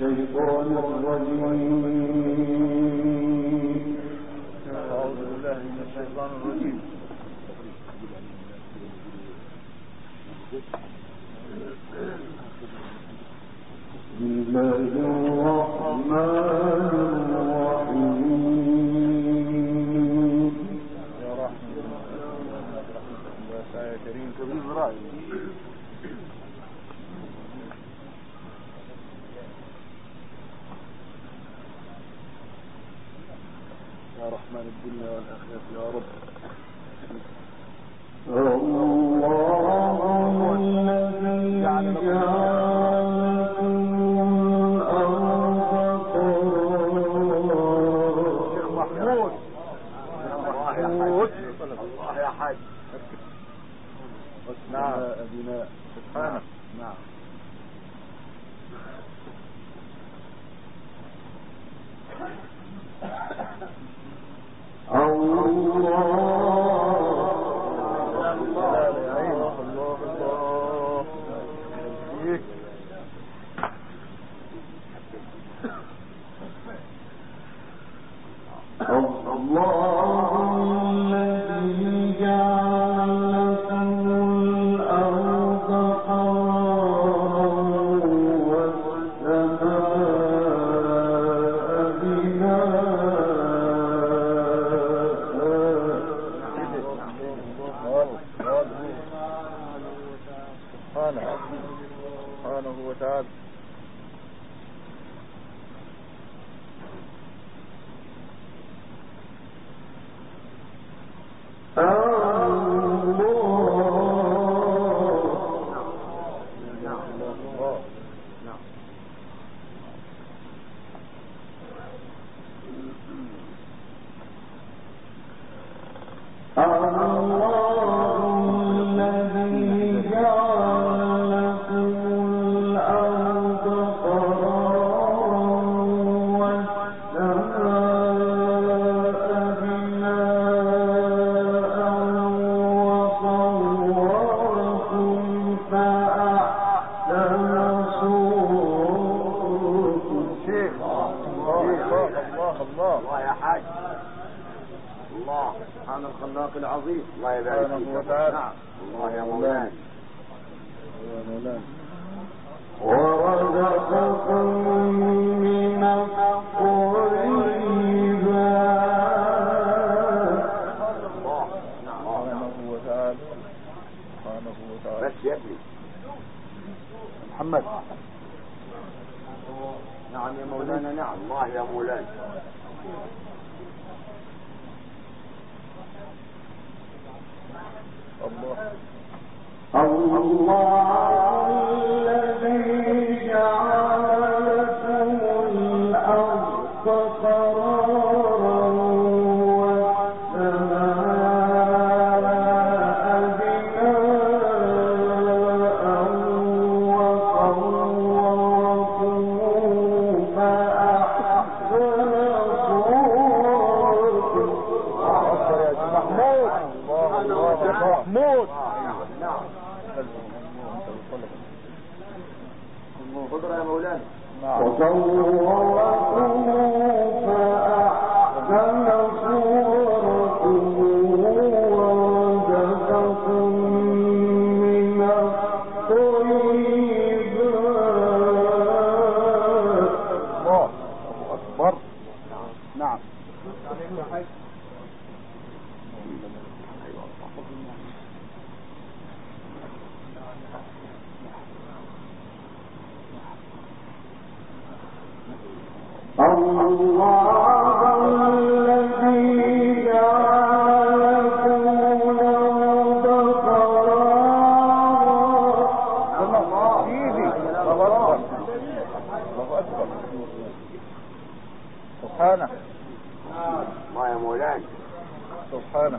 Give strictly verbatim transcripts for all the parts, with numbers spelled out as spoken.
الشيطان الرجيم. أعوذ بالله من الشيطان الرجيم. بسم الله الرحمن الرحيم. يا رحمة الله يا كريم كبير رأي. يا رحمن الدنيا والآخرة يا رب. الله الذي جعل الله يا حاج. نعم أبينا سبحانه. نعم الله سبحانه وتعالى. سبحان الخلاق العظيم. الله يبارك فيك. نعم. الله يا مولانا. يا مولانا. ورزقكم من الطيبات. الله. نعم. سبحانه وتعالى. سبحانه وتعالى. بس يا ابني محمد. نعم يا مولانا. نعم. الله يا مولانا. الله الله الذي جعل لكم الأرض قرارا والسماء بناء وصوركم فأحسن صوركم. محمود. الله محمود. نعم. قدرة يا مولانا. وصوركم فأحسن صوركم ورزقكم من الطيبات. الله أكبر. نعم. الله الذي جعل لكم الأرض قرارا. الله سيدي. الله أكبر. الله أكبر. سبحانه. الله يا مولانا. سبحانه.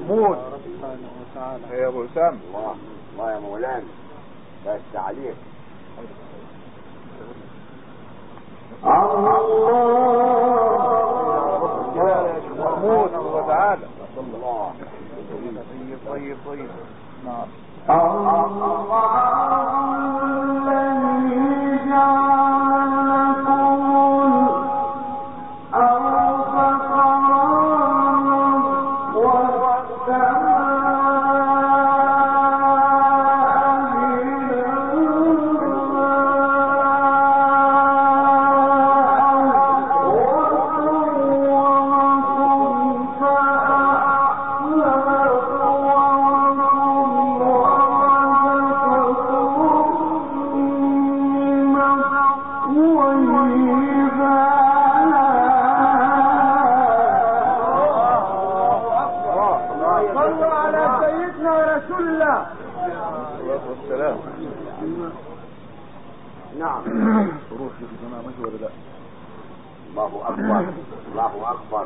محمود يا ابو اسامه. الله الله يا مولانا، بس عليك. محمود وتعالى. الله طيب طيب طيب. نعم. نعم. روح في جماعة ماشي ولا لا؟ الله أكبر الله أكبر.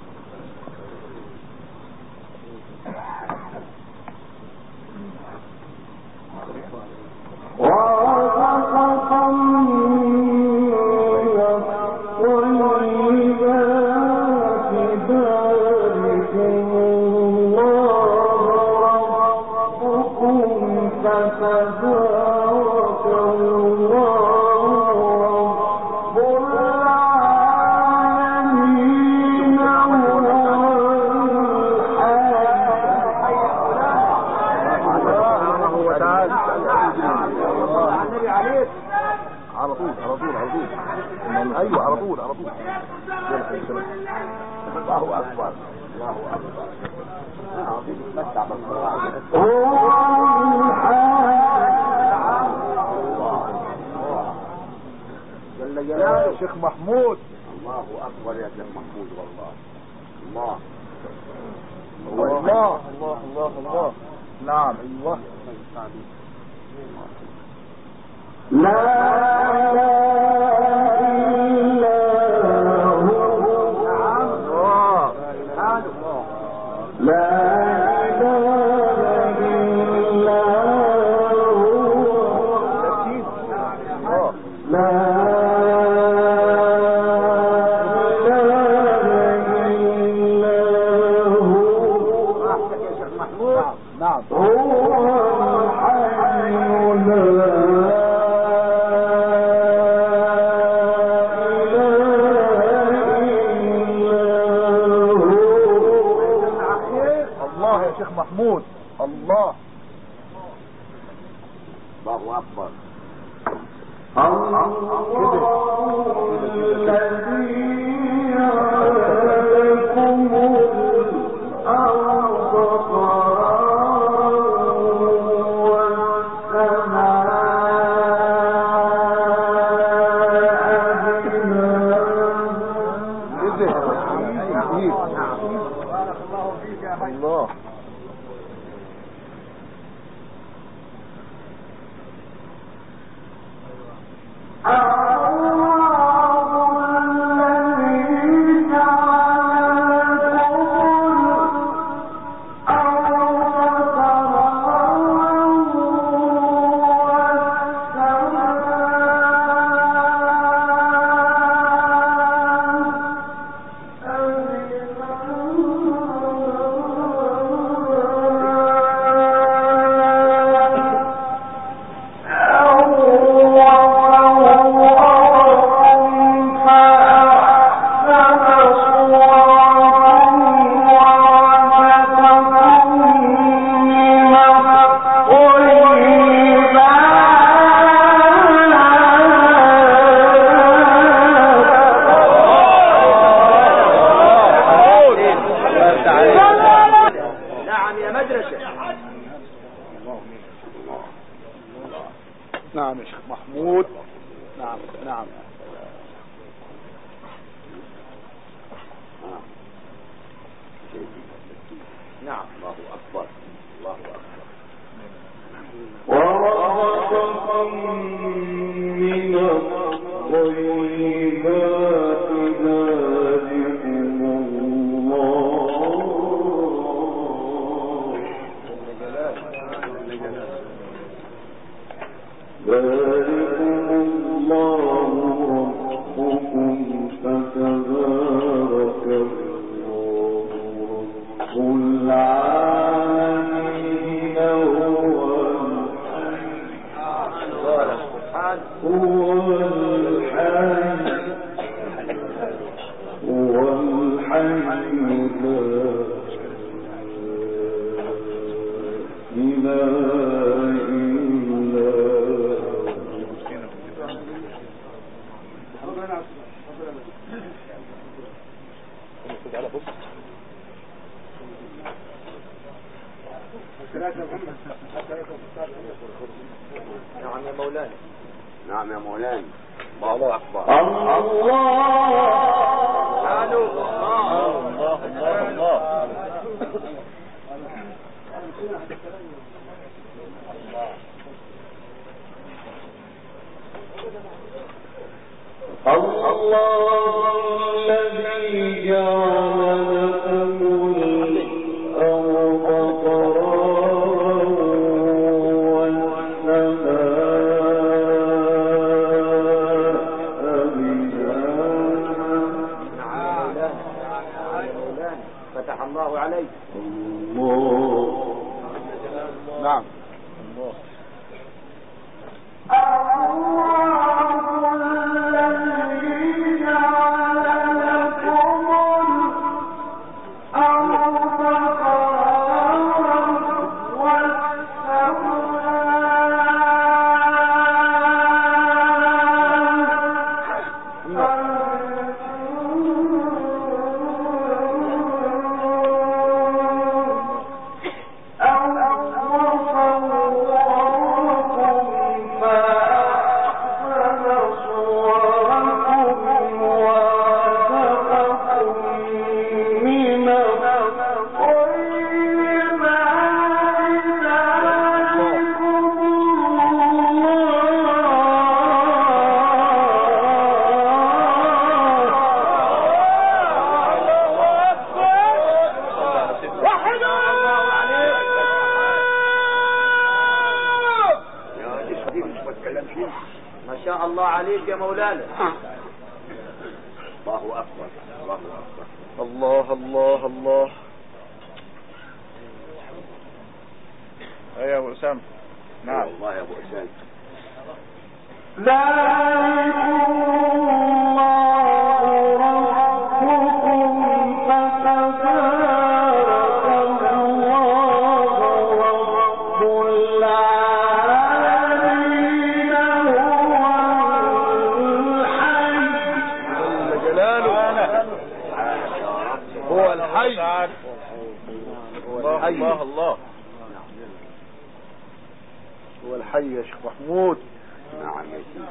على طول على طول على طول. ايوه على طول على طول. الله أكبر الله أكبر. عظيم تتمتع بالصلاة. جل جلاله. شيخ محمود. الله أكبر يا شيخ محمود. والله الله الله الله الله الله. نعم ايوه. لا محمود. الله الله أكبر. الله نعم يا شيخ محمود. نعم نعم نعم. الله أكبر الله أكبر. ورزقكم من الطيبات ذلكم الله نعم يا مولانا. نعم يا مولانا. الله أكبر. الله الله الله الله. الله الذي جعل لكم الأرض قرارا والسماء بناء. فتح الله عليك. الله. نعم. الله. ما شاء الله عليك يا مولانا. الله أكبر. الله أكبر. الله الله الله. يا أبو أسامة. نعم الله يا أبو أسامة. هو الحي. الله الله الله. هو الحي يا شيخ محمود. نعم يا سيدي.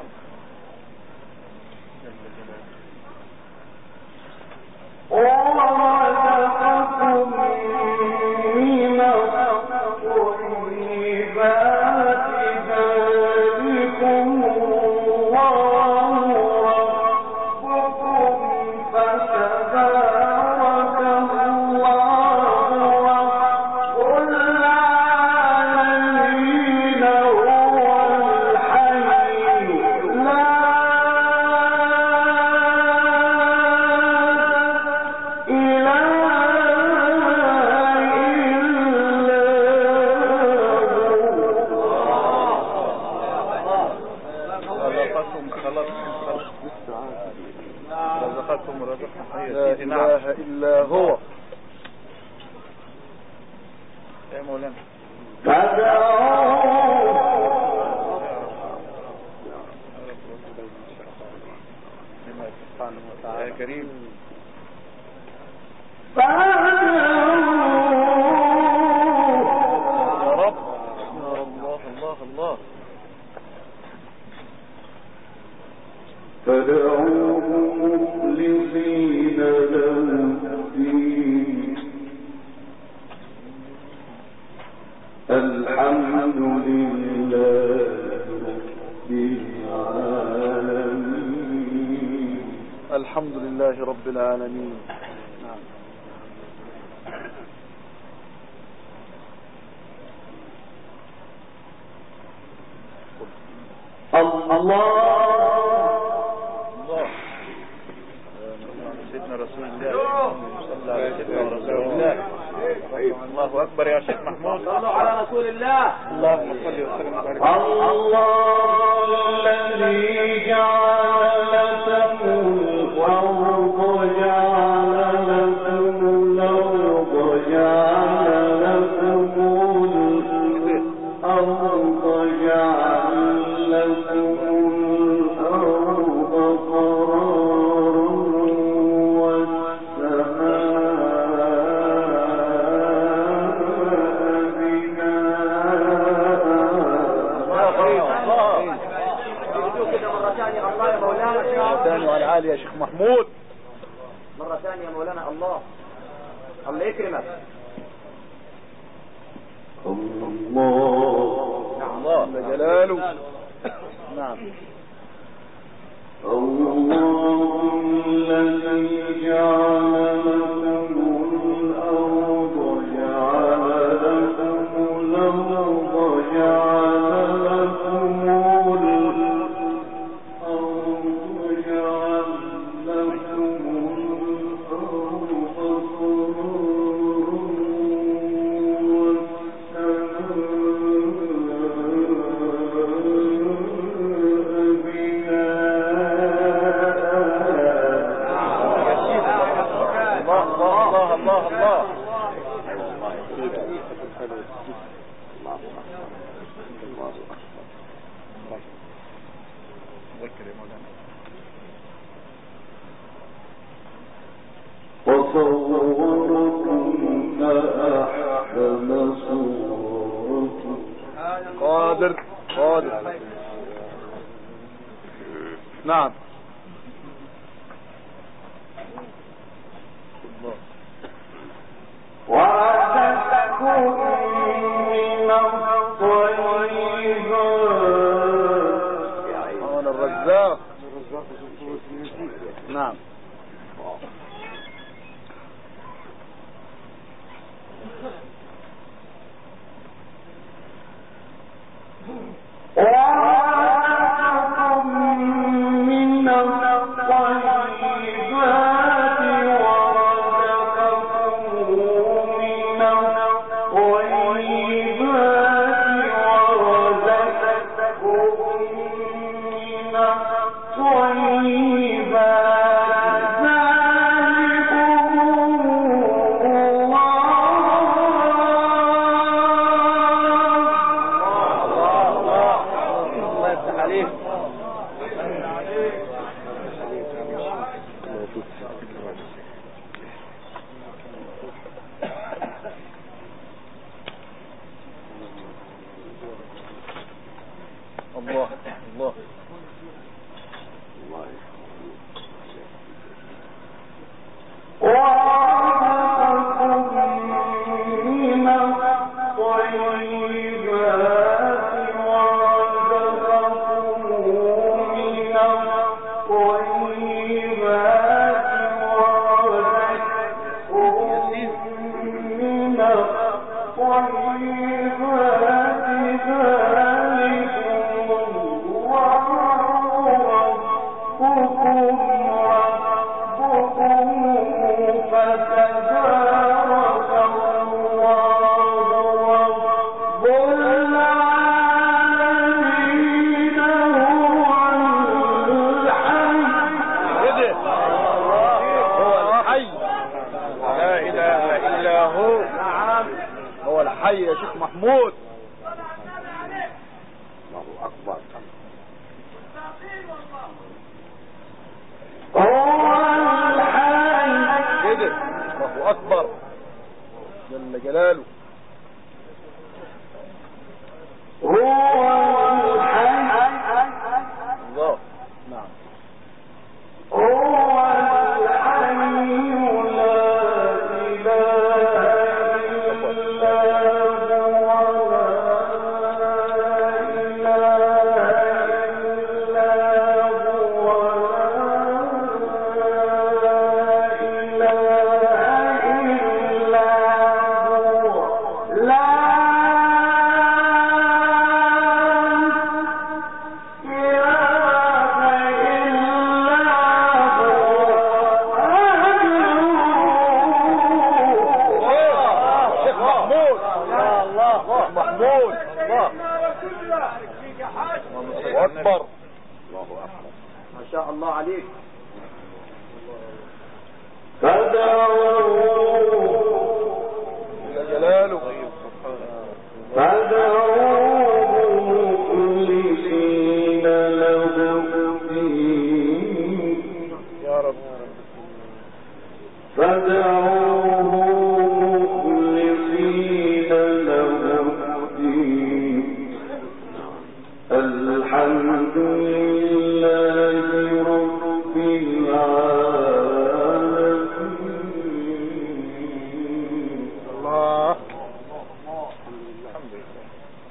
لا إله إلا هو. يا مولانا. يا كريم. يا رب. يا الله الله الله. فدعوه مخلصين له الدين. الحمد لله رب العالمين. الحمد لله رب العالمين. سيدنا رسول الله صلى على سيدنا رسول الله. الله أكبر يا شيخ محمود. صلوا على رسول الله. اللهم صل وسلم وبارك. الله الذي جعل لكم الأرض جعل لكم الأرض جعل لكم الأرض جعل لكم الأرض قرارا مرة ثانية وعلى عالي يا شيخ محمود. مرة ثانية يا مولانا. الله الله يكرمك. الله الله جلاله. نعم. الله الذي جعل لكم الأرض جعل لكم الأرض جعل لكم قادر قادر. نعم. وَرَزَقَكُم مِّنَ الطَّيِّبَاتِ. أنا الرزاق. نعم. الله الله حي يا شيخ محمود. الله أكبر. كده الله أكبر جل جلاله. الله. نعم. لا الله أكبر. الله أكبر. ما شاء الله عليك. فدعوه جلاله فدعوه مخلصين له الدين يا رب. فدعوه مخلصين له الدين الحمد لله رب العالمين. الله. الحمد لله.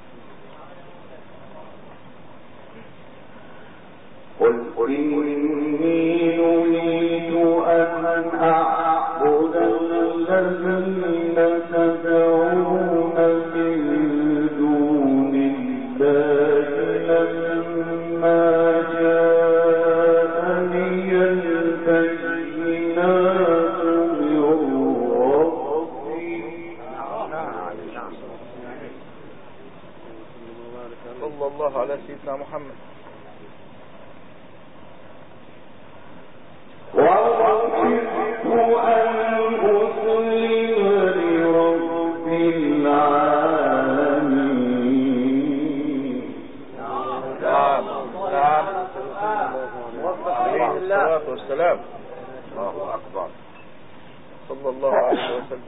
قل إني نريد أن أعبد الذين تدعون من دون الله لما جاءني البينات من ربي. صلى الله على سيدنا محمد. وأمرت أن أسلم لرب العالمين. نعم نعم. عليه الصلاة والسلام. الله أكبر. صلى الله عليه وسلم.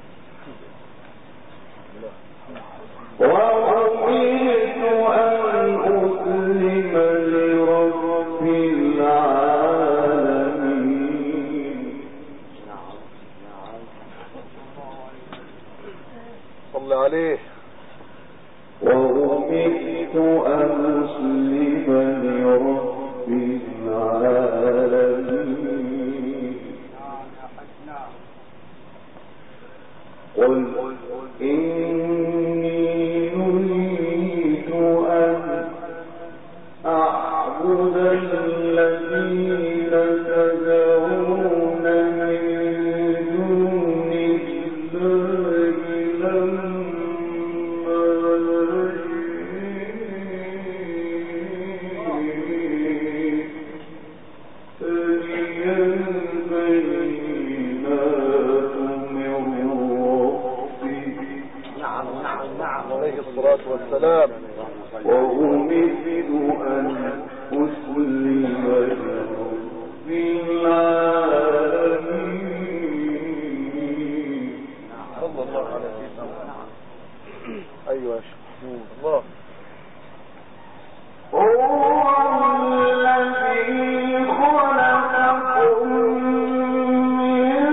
وأمرت أن أسلم لرب العالمين. صلى عليه. وأمرت أن أسلم لرب العالمين. قل إني نريد أن أعبد الذين تدعون من دون الله لما جاءني البينات من ربي. نعم نعم نعم. عليه الصلاة والسلام. وأمرت أن أسلم لرب العالمين. صلى الله على سيدنا محمد. أيوة يا شيخ محمود. الله. هو الذي خلقكم من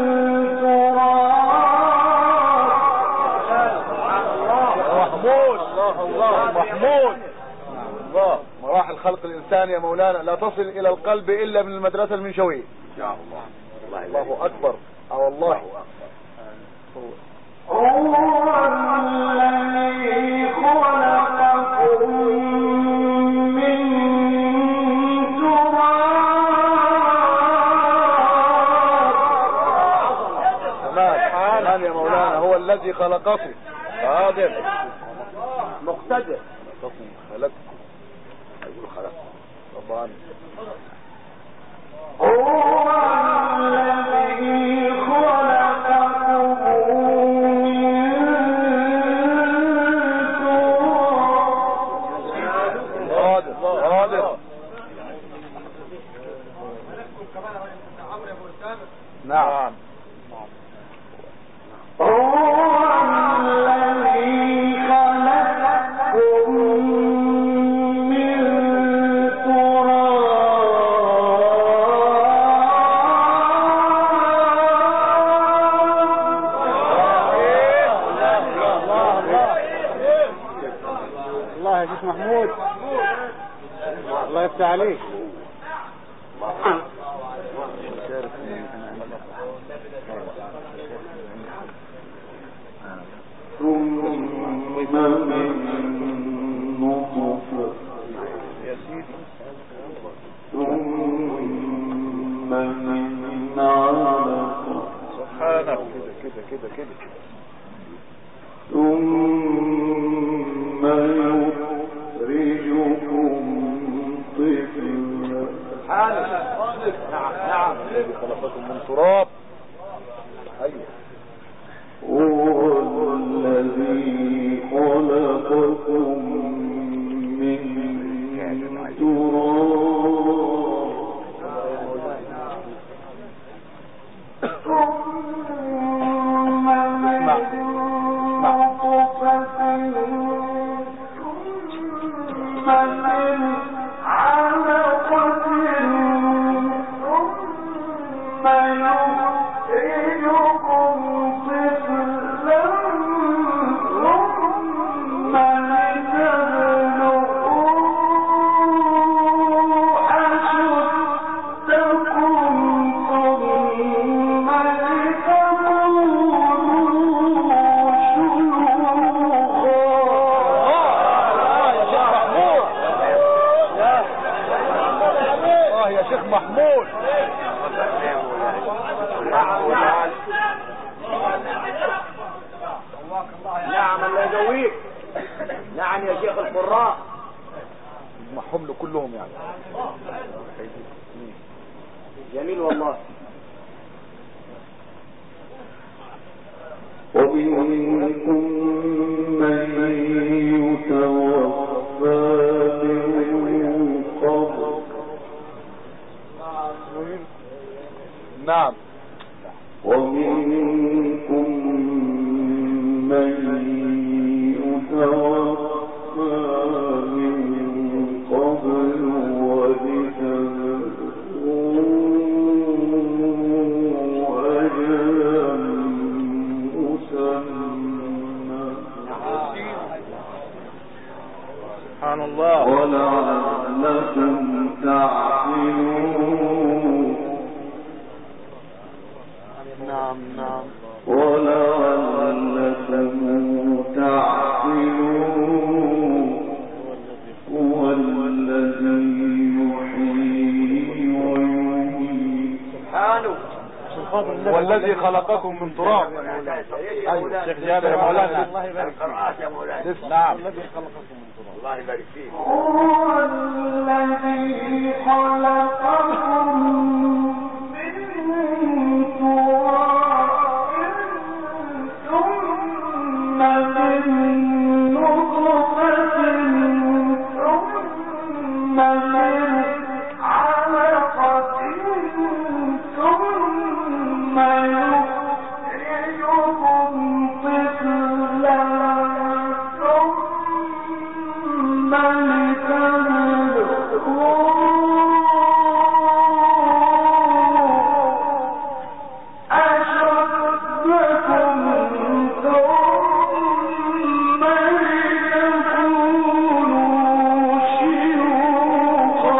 تراب. محمود. الله الله محمود. الله. مراحل خلق الإنسان يا مولانا لا تصل إلى القلب إلا من المدرسة المنشوية. يا الله. الله أكبر. أه والله. هو الذي خلقكم من تراب. تمام تمام يا مولانا. هو الذي خلقكم. قادر مقتدر. خلقكم. أيوه خلقكم. طبعا. هو الذي خلقكم من تراب. قادر قادر. نعم. هو الذي خلقكم من الله يا شيخ محمود. الله يفتح عليك. ثم من نطفة يا سيدي. ثم من علقة سبحانه. كده كده كده كده. ثم يخرجكم تراب. ايوه. هو الذي خلقكم من نعم الله يجويك. نعم يا شيخ القراء. محهم له كلهم يعني. جميل والله. ومنكم من يتوفى من قبل. نعم. ومنكم من يتوفى من قبل ولتبلغوا أجلا مسمى. سبحان الله. ولعلكم تعقلون. نعم نعم. ولعلكم تعقلون. هو الذي يحيي ويميت. سبحانه. هو الذي خلقكم من تراب. ايوه شيخ جابر يا مولانا. الله يبارك القراءات يا مولانا. نعم. الذي خلقكم من تراب. الله يبارك فيك. هو الذي خلقكم من تراب ثم من نطفة ثم من علقة ثم يخرجكم طفلا ثم لتبلغوا أشدكم ثم لتكونوا شيوخا.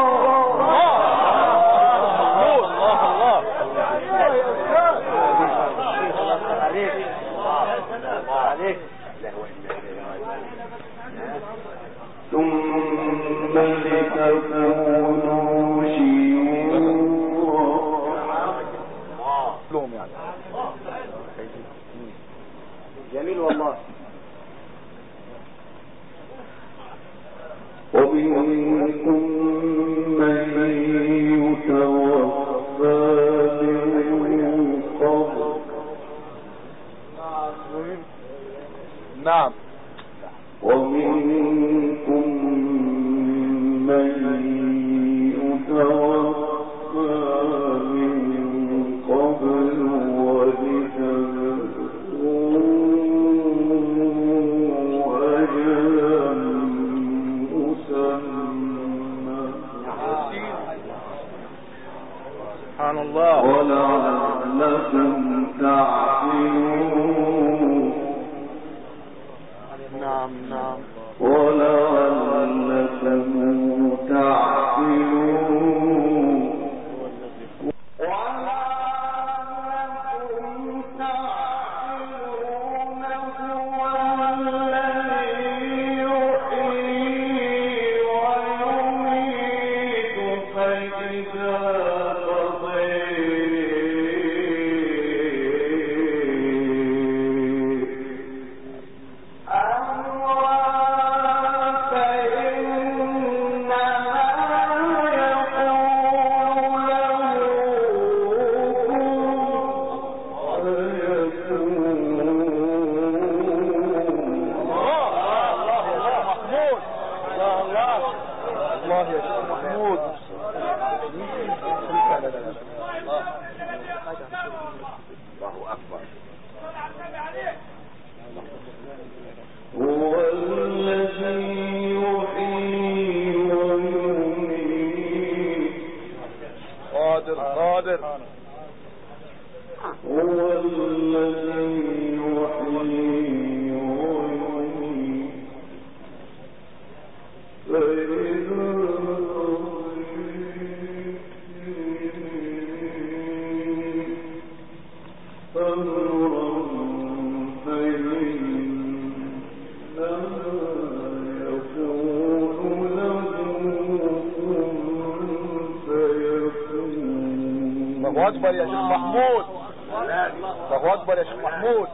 ثم لتكونوا شيوخا. لهم يعني. جميل والله. ومنكم من يتوفى من قبل. نعم. ومنكم من يتوفى من قبل ولتبلغوا أجلا مسمى. سبحان الله. ولعلكم تعقلون. نعم نعم. ولعلكم تعقلون. ولعلكم تعقلون. هو الذي يحيي ويميت فإذا قضي أمرا الله يا شيخ محمود. الله أكبر. هو الذي يحيي ويميت. قادر قادر. هو الذي يحيي ويميت. الله أكبر يا شيخ محمود. الله أكبر يا شيخ محمود.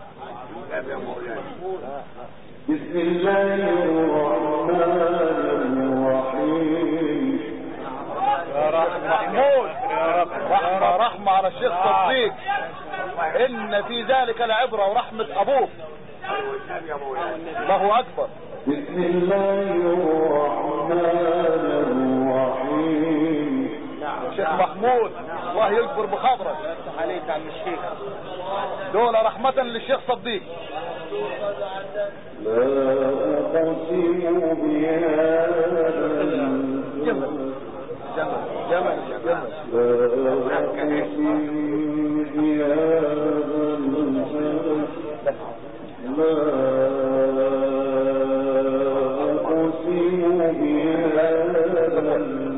بسم الله الرحمن الرحيم. يا رب محمود. رحمة رحمة على الشيخ صديق. إن في ذلك العبرة ورحمة أبوك. الله أكبر. بسم الله الرحمن الرحيم. شيخ محمود الله يكبر بخبرك. عليك عم الشيخ. دول رحمة للشيخ صديق. لا أقسم بهذا جمل جمل جمل. لا أقسم بهذا لا أقسم بهذا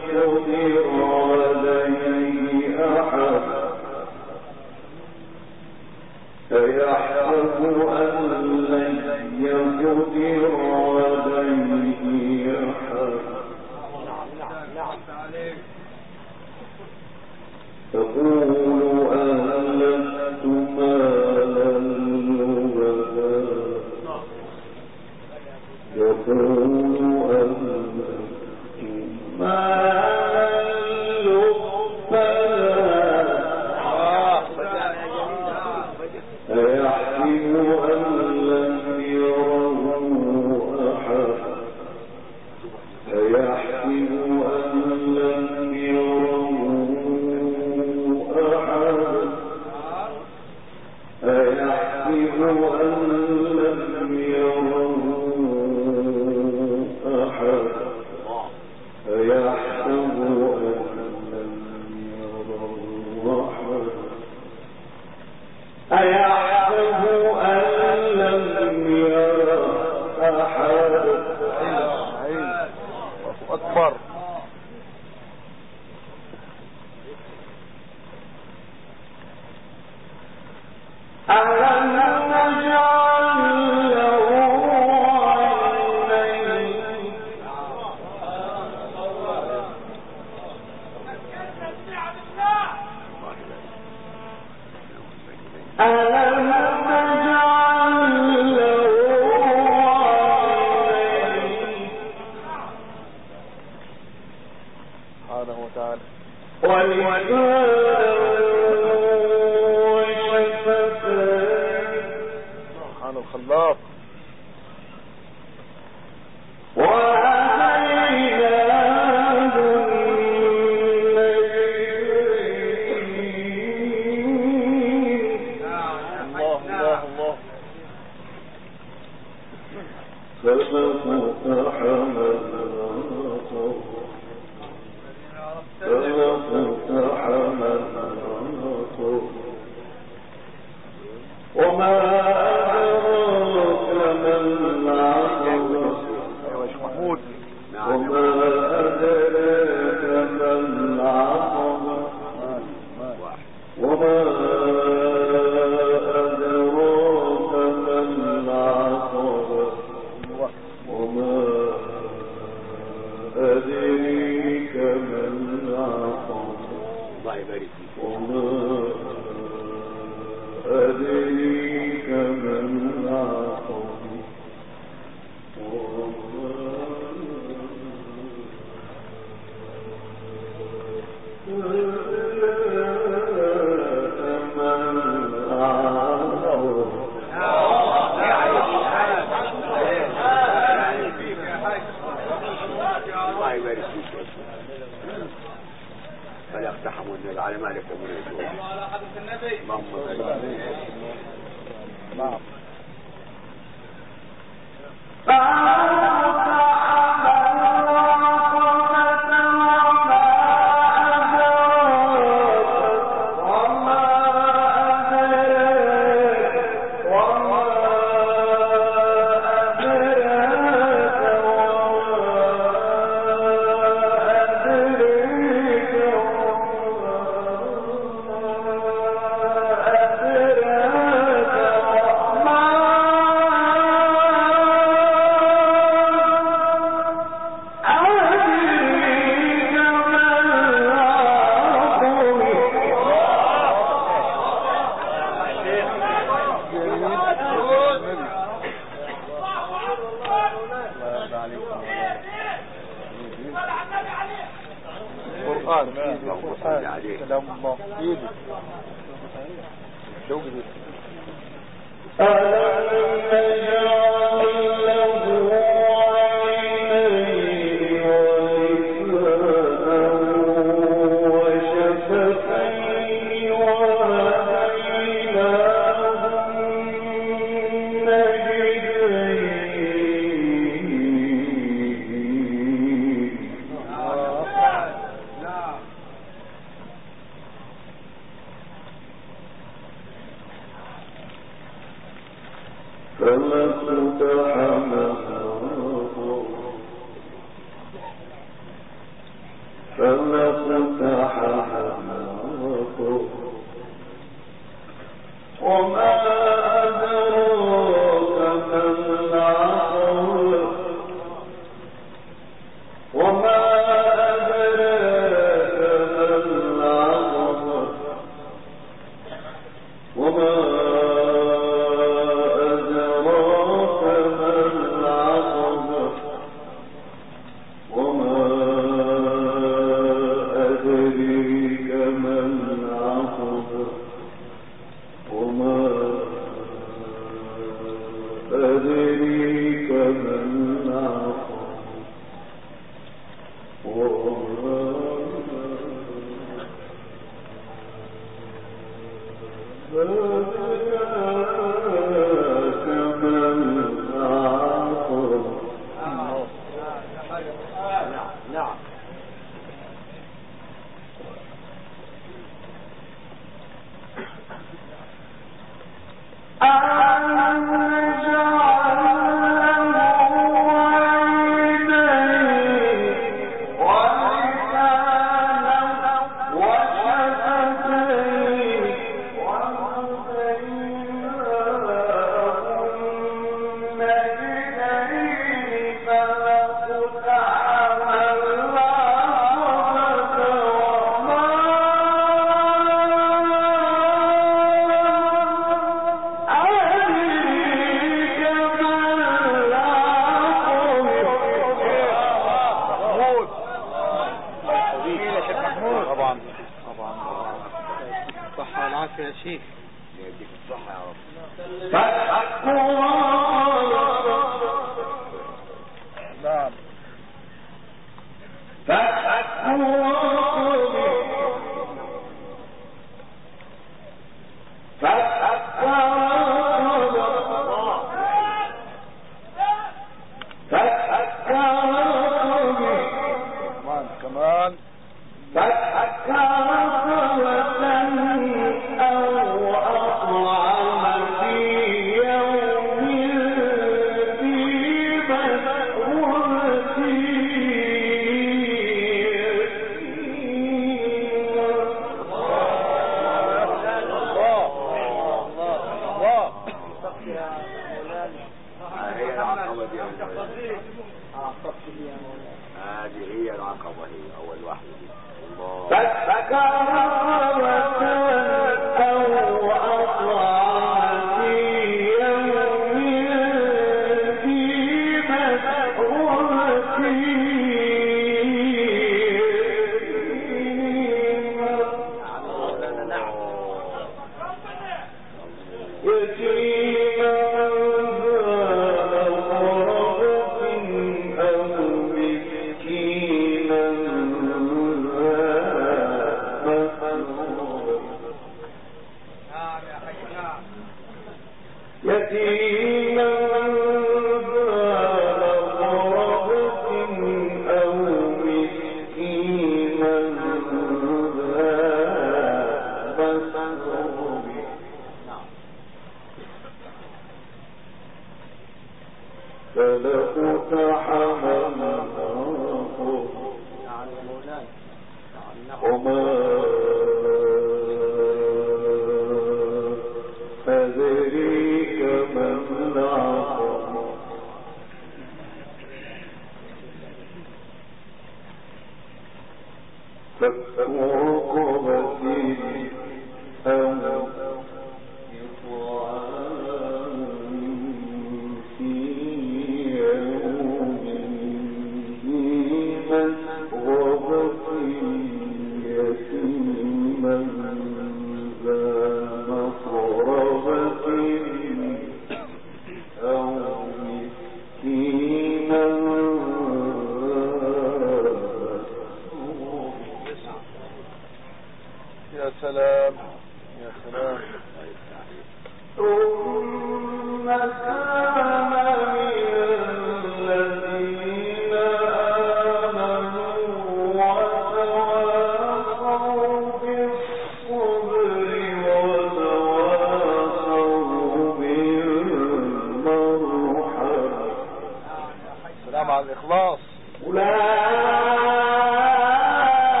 مع الإخلاص. أولئك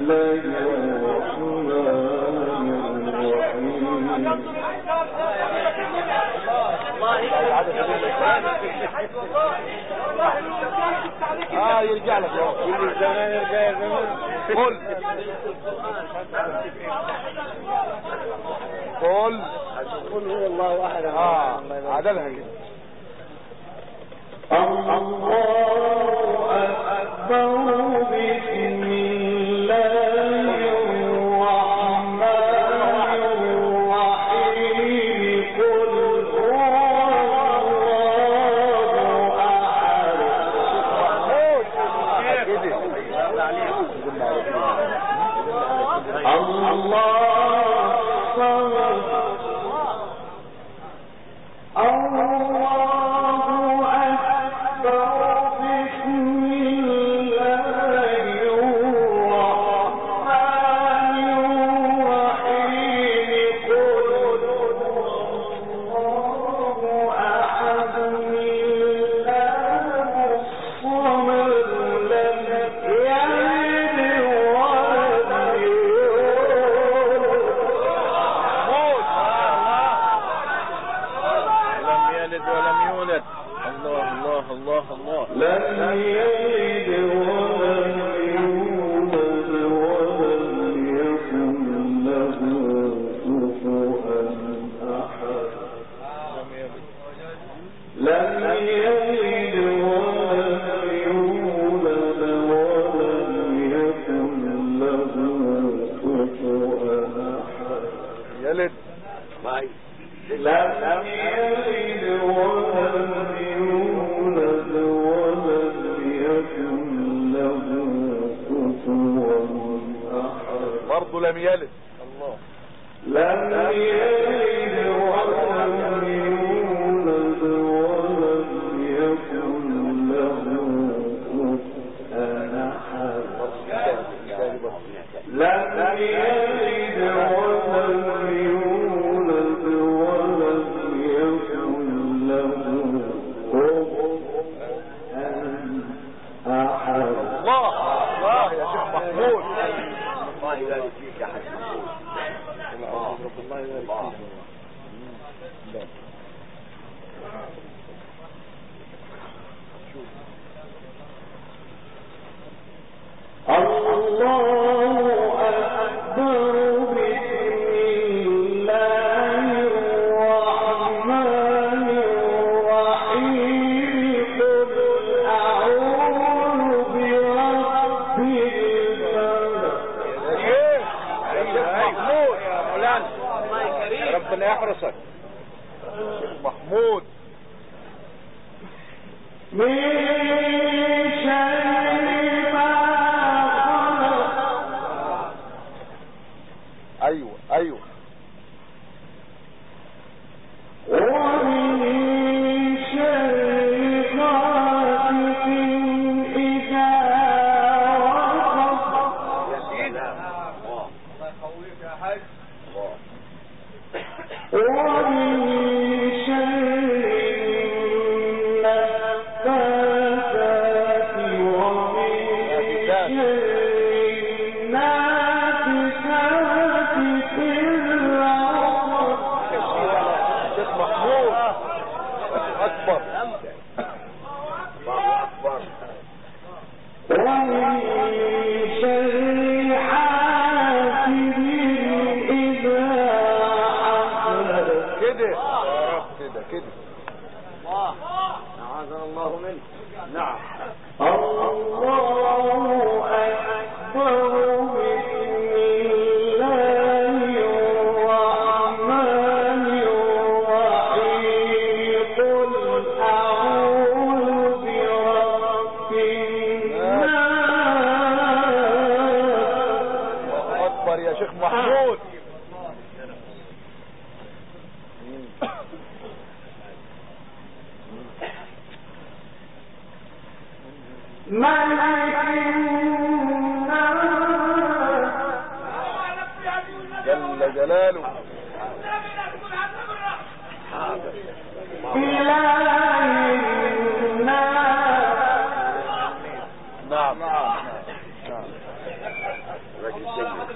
اه يرجع لك كل زمان يرجع زمان. قل قل قل هو الله احد. اه عدلها كده. الله أكبر بسم الله الرحمن الرحيم قل هو الله أحد الله برضه لم يلد. الله لم يلد ولم يولد ولم يكن له كفوا أحد. لم يلد ولم يولد ولم يكن له كفوا أحد. الله الله يا شيخ محمود. الله يبارك فيك يا حاج محمود. الله يبارك فيك. الله أكبر بسم الله الرحمن الرحيم قل أعوذ برب الفلق. محمود يا مولانا ربنا يحرسك. محمود من شر ما خلق. ايوه ايوه ومن شر غاسق إذا وقب. يا سلام. الله يقويك يا حاج. ومن شر النفاثات ومن شر النافثات في العقد. شيخ محمود اكبر. الله أكبر. ومن شر حاسد إذا حسد. كده يا رب كده كده. أعاذنا الله منه. نعم. الله أكبر بسم الله الرحمن الرحيم قل أعوذ برب الناس. اكبر يا شيخ محمود. ملك الناس جل جلاله. إله الناس. نعم نعم نعم. الرجل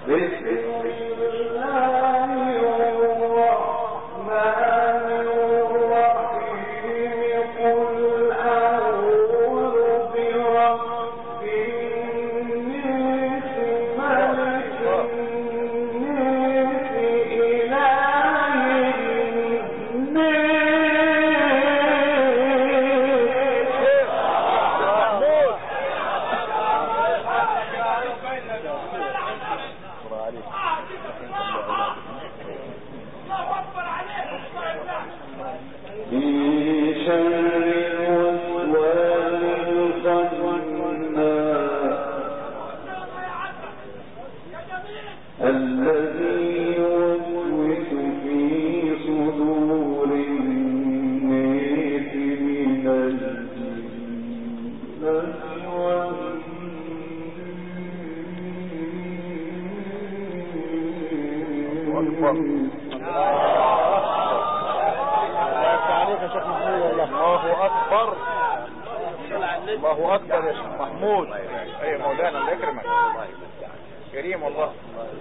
الله اكبر الله اكبر يا شيخ محمود. اي مولانا الله يكرمك كريم والله.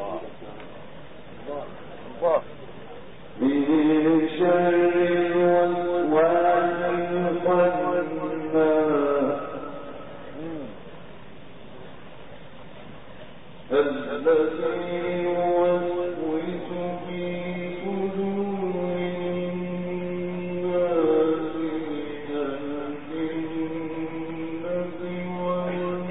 الله من شر الوسواس الخناس الذي يوسوس في صدور الناس من الجنة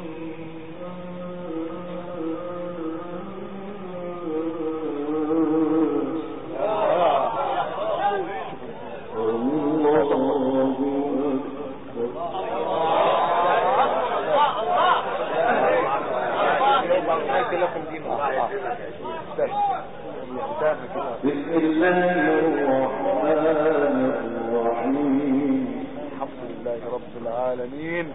بسم الله الرحمن الرحيم. الحمد لله رب العالمين.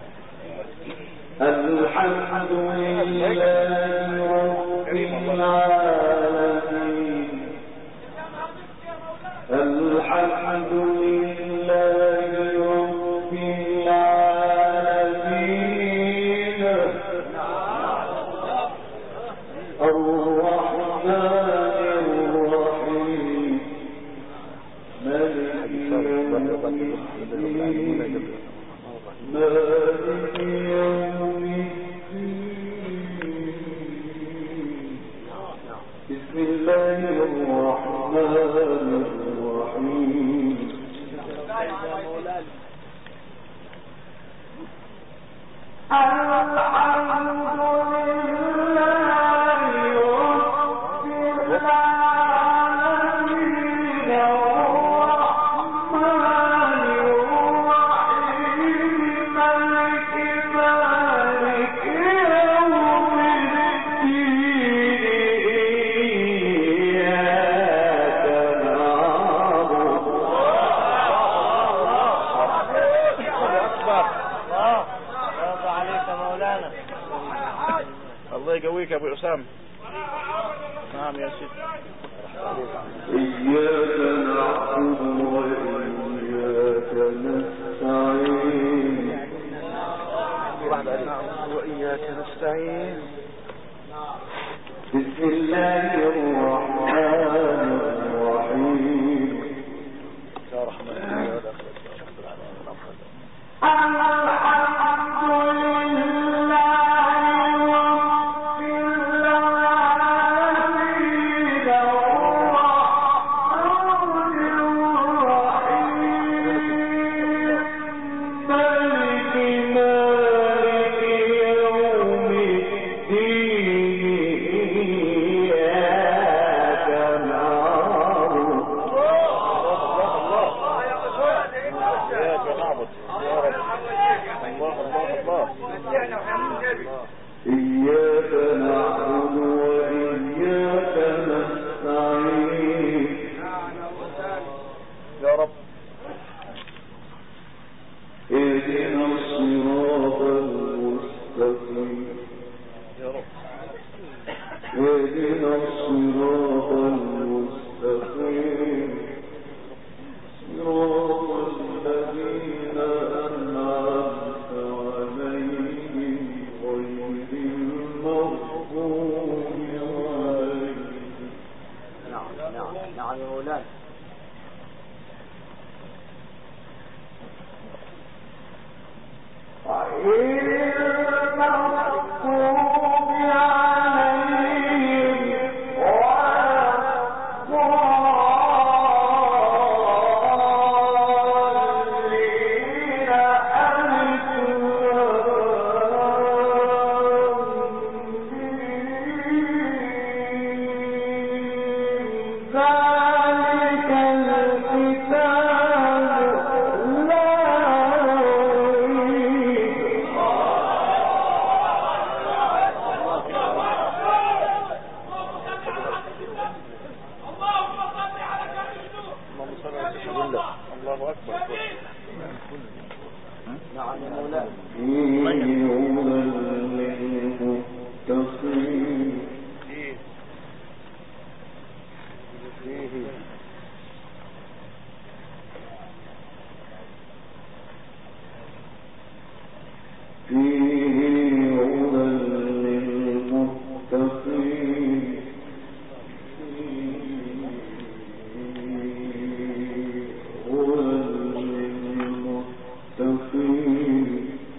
الحمد لله رب العالمين. الحمد لله رب العالمين. الرحمن الرحيم مالك يوم الدين مالك يوم الدين. بسم الله الرحمن الرحيم. الحمد لله رب العالمين. الرحمن الرحيم مالك مالك يوم الدين. إياك نعبد. الله يقويك يا ابو اسامه. نعم يا سيدي. إياك نعبد وإياك نستعين. وإياك نستعين. بسم الله الرحمن الرحيم. يا رحمن الله. الحمد لله رب العالمين. الرحمن الرحيم مالك مالك يوم الدين. إياك نعبد. إياك نعبد يا رب. الله الله الله. إياك نعبد وإياك نستعين. يا رب. اهدنا الصراط المستقيم. يا رب. اهدنا الصراط المستقيم. صراط الذين أنعمت عليهم غير المغضوب عليهم نعم يا مولانا.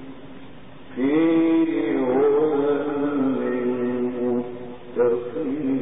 فيه هدى للمتقين